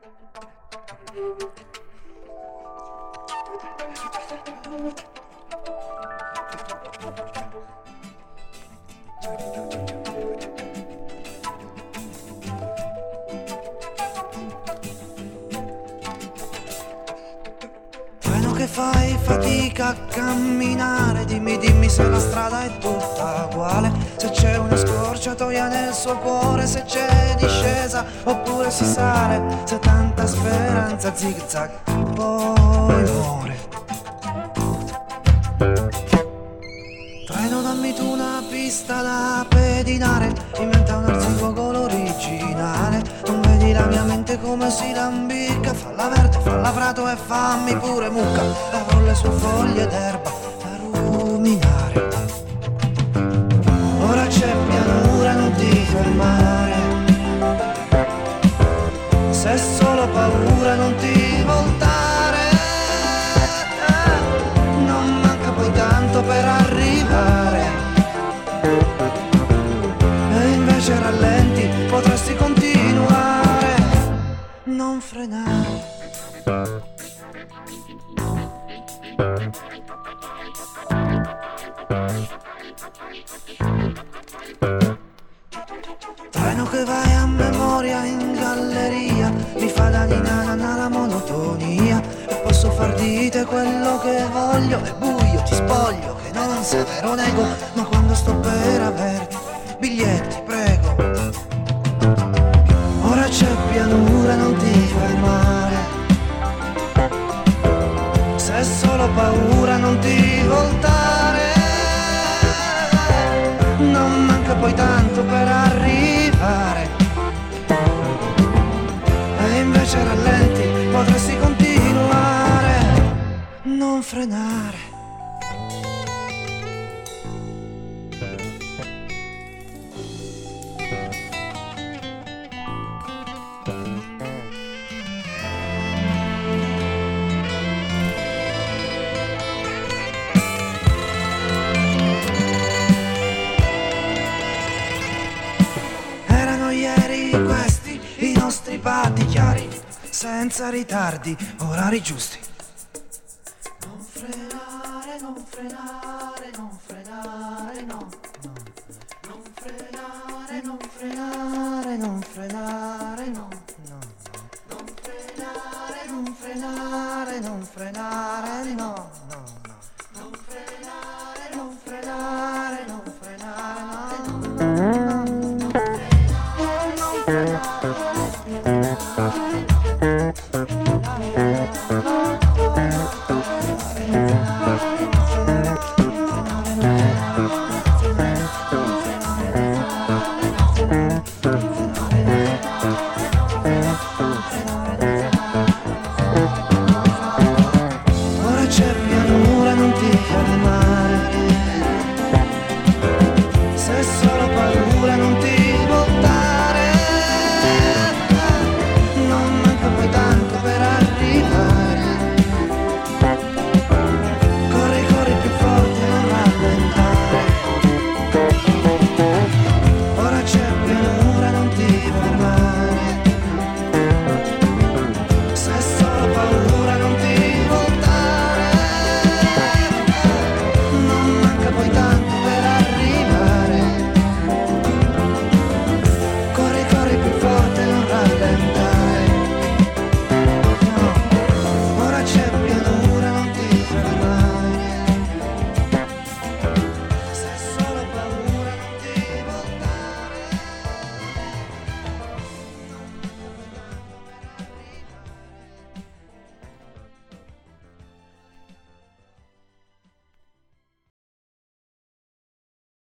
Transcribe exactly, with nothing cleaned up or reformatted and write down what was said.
Treno che fai fatica a camminare, dimmi dimmi se la strada è tutta uguale, se c'è una scorciatoia nel suo cuore, se c'è discesa oppure si sale, se tanta speranza zig zag poi muore. Treno, dammi tu una pista da pedinare, inventa un arzigogolo originale, non vedi la mia mente come si lambicca, falla verde, falla prato e fammi pure mucca, avrò le sue foglie d'erba da ruminare. Ora c'è pianura, non ti fermare, se è solo paura non ti voltare, non manca poi tanto per arrivare, e invece rallenti, potresti continuare, non frenare. Treno che vai a memoria in galleria, mi fa da ninana la monotonia, e posso far di te quello che voglio, è buio, ti spoglio, che non sei vero nego, ma quando sto per averti, biglietti prego. Ora c'è pianura, non ti fermare, se è solo paura non ti voltare, non manca poi tanto per arrivare, e invece rallenti, potresti continuare, non frenare. Ieri questi i nostri patti chiari, senza ritardi, orari giusti. Non frenare, non frenare, non frenare, no, no. Non frenare, non frenare, non frenare, no, no. Non frenare, non frenare, non frenare, no, no, no. Non frenare, non frenare, non frenare, no, no.